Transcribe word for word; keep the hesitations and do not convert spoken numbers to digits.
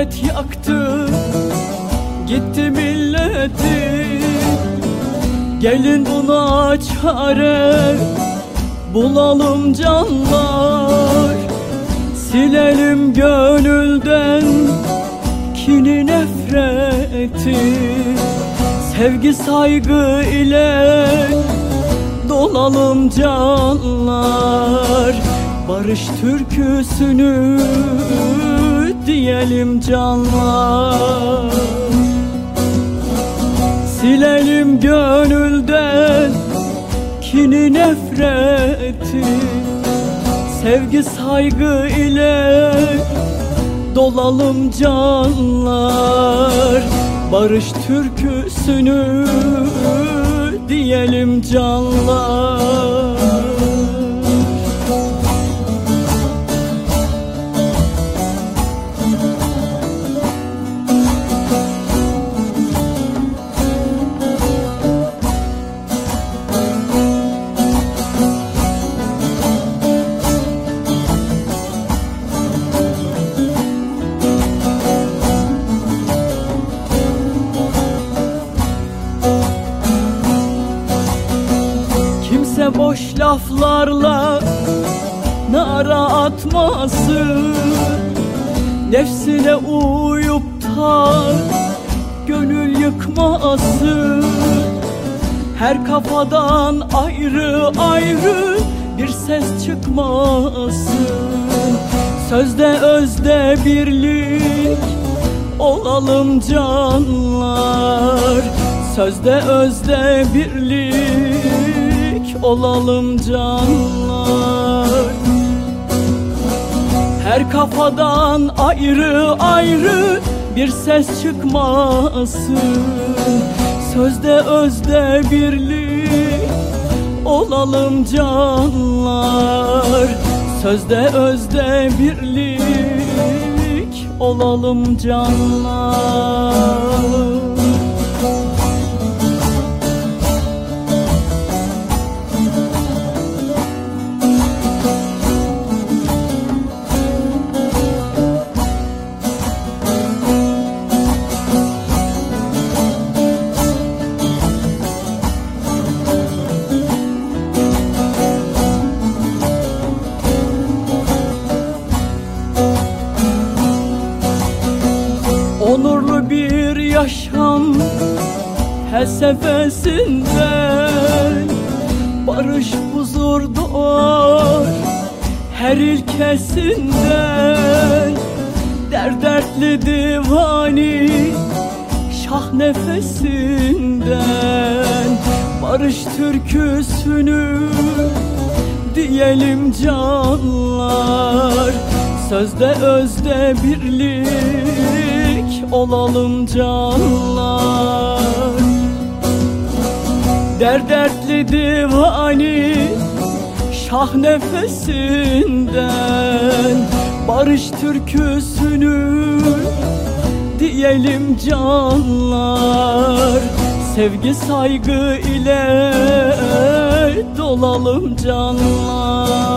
Devlet yaktı gitti milleti, gelin buna çare bulalım canlar. Silelim gönülden kini nefreti, sevgi saygı ile dolalım canlar. Barış türküsünü diyelim canlar. Silelim gönülden kini nefreti, sevgi saygı ile dolalım canlar. Barış türküsünü diyelim canlar. Boş laflarla nara atmasın, nefsine uyup da gönül yıkmasın. Her kafadan ayrı ayrı bir ses çıkmasın. Sözde özde birlik olalım canlar. Sözde özde birlik olalım canlar. Her kafadan ayrı ayrı bir ses çıkmasın. Sözde özde birlik olalım canlar. Sözde özde birlik olalım canlar. Onurlu bir yaşam felsefesinden barış huzur doğar her ilkesinden. Der dertli divani şah nefesinden barış türküsünü diyelim canlar. Sözde özde birlik olalım canlar. Der dertli divani şah nefesinden barış türküsünü diyelim canlar. Sevgi saygı ile dolalım canlar.